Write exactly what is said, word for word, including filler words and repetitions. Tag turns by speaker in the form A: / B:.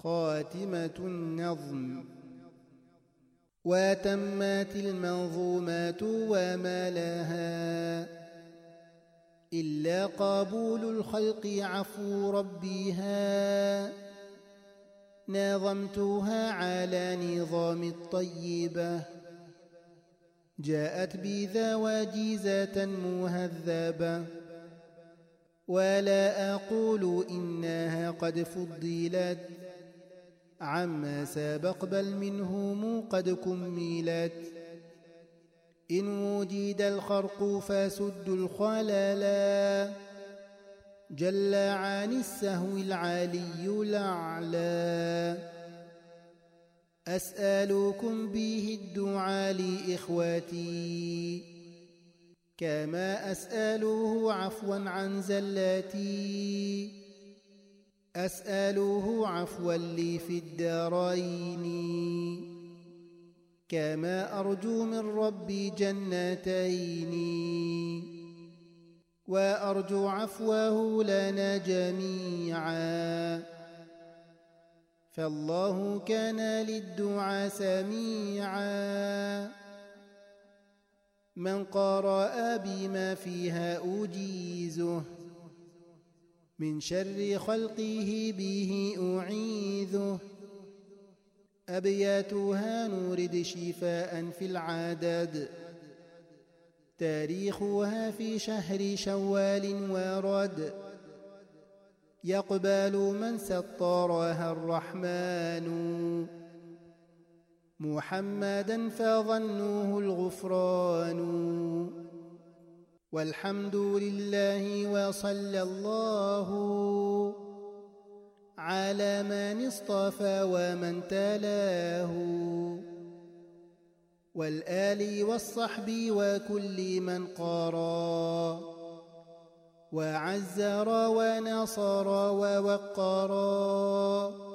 A: خاتمة النظم. وتمت المنظومات وما لها إلا قبول الخلق عفو ربها. نظمتها على نظام الطيبة، جاءت بذا وجيزة مهذبة. ولا أقول إنها قد فضلت عما سبق، بل منهم قد كملت. إن وجد الخرق فسد الخللا، جل عن السهو العلي الأعلى. أسألكم به الدعاء لإخوتي، كما أسأله عفوا عن زلاتي. أسأله عفوا لي في الدارين، كما أرجو من ربي جنتين. وأرجو عفوه لنا جميعا، فالله كان للدعاء سميعا. من قرأ بما فيها أجيزه، من شر خلقه به أعيذه. أبياتها نورد شفاء في العدد، تاريخها في شهر شوال ورد. يقبل من سطرها الرحمن، محمدا فظنوه الغفران. والحمد لله وصلى الله على من اصطفى ومن تلاه، والآل والصحب وكل من قرى وعزر ونصر ووقرا.